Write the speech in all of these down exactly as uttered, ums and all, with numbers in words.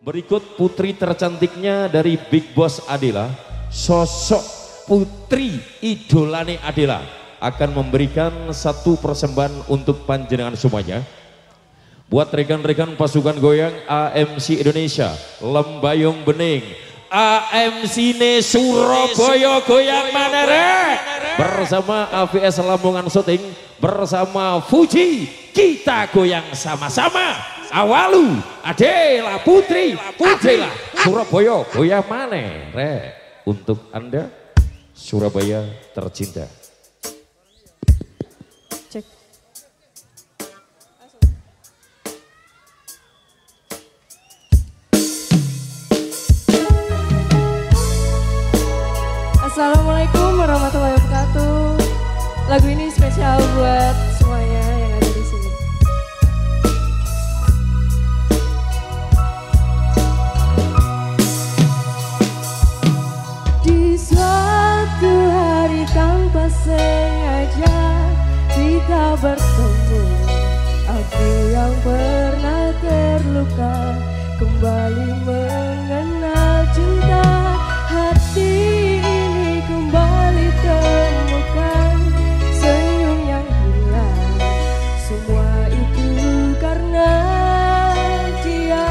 Berikut putri tercantiknya dari Big Boss Adela, sosok putri idolane Adela akan memberikan satu persembahan untuk panjenengan semuanya. Buat rekan-rekan pasukan goyang A M C Indonesia, Lembayung Bening, A M C ne Surabaya goyang mana rek? Bersama A V S Lamongan Shooting, bersama Fuji, kita goyang sama-sama. Awalu, Adela Putri, Adela Surabaya goyang mana rek? Untuk Anda Surabaya tercinta. Cek. Assalamualaikum warahmatullahi wabarakatuh. Lagu ini spesial buat semuanya yang ada di sini. Di suatu hari tanpa sengaja kita bertemu, aku yang pernah terluka kembali mengenal cinta. Hati ini kembali temukan senyum yang hilang, semua itu karena dia.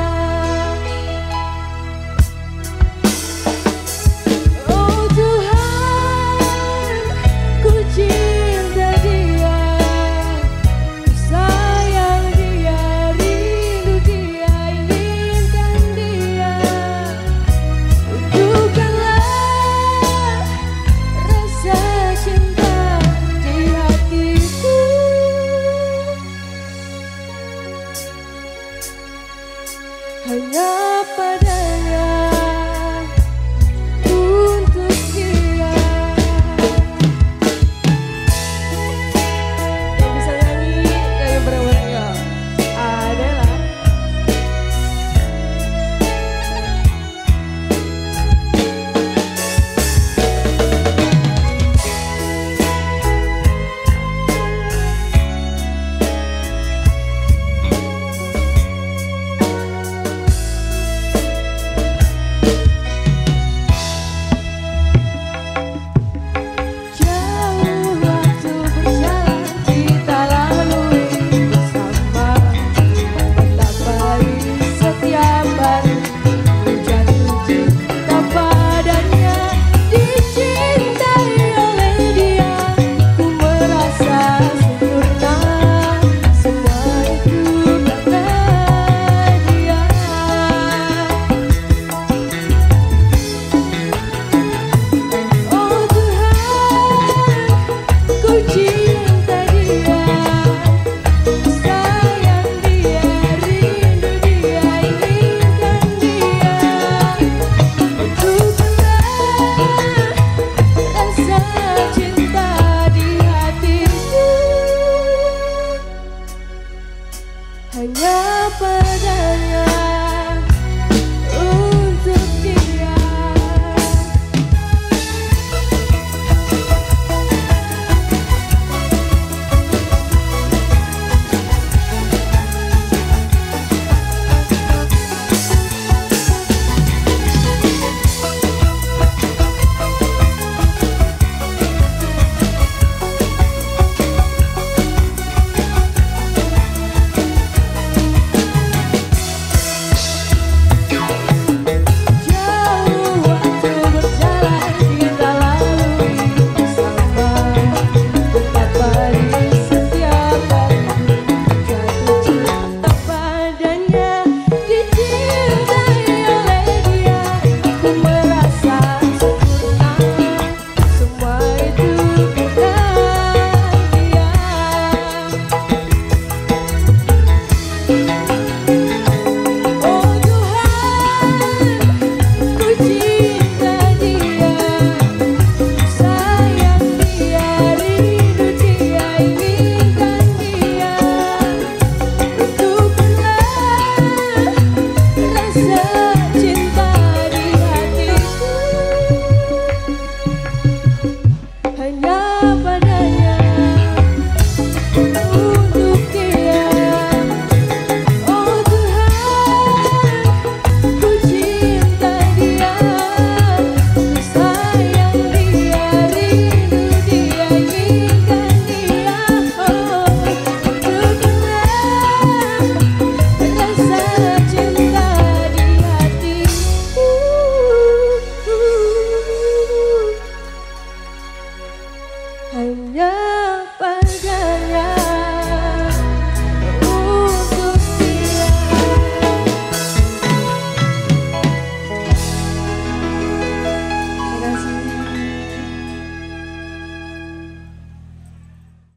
Oh Tuhan, ku cinta dia, ku sayang dia, rindu dia, inginkan dia. Tunjukkanlah rasa cinta di hatiku. Hanya pada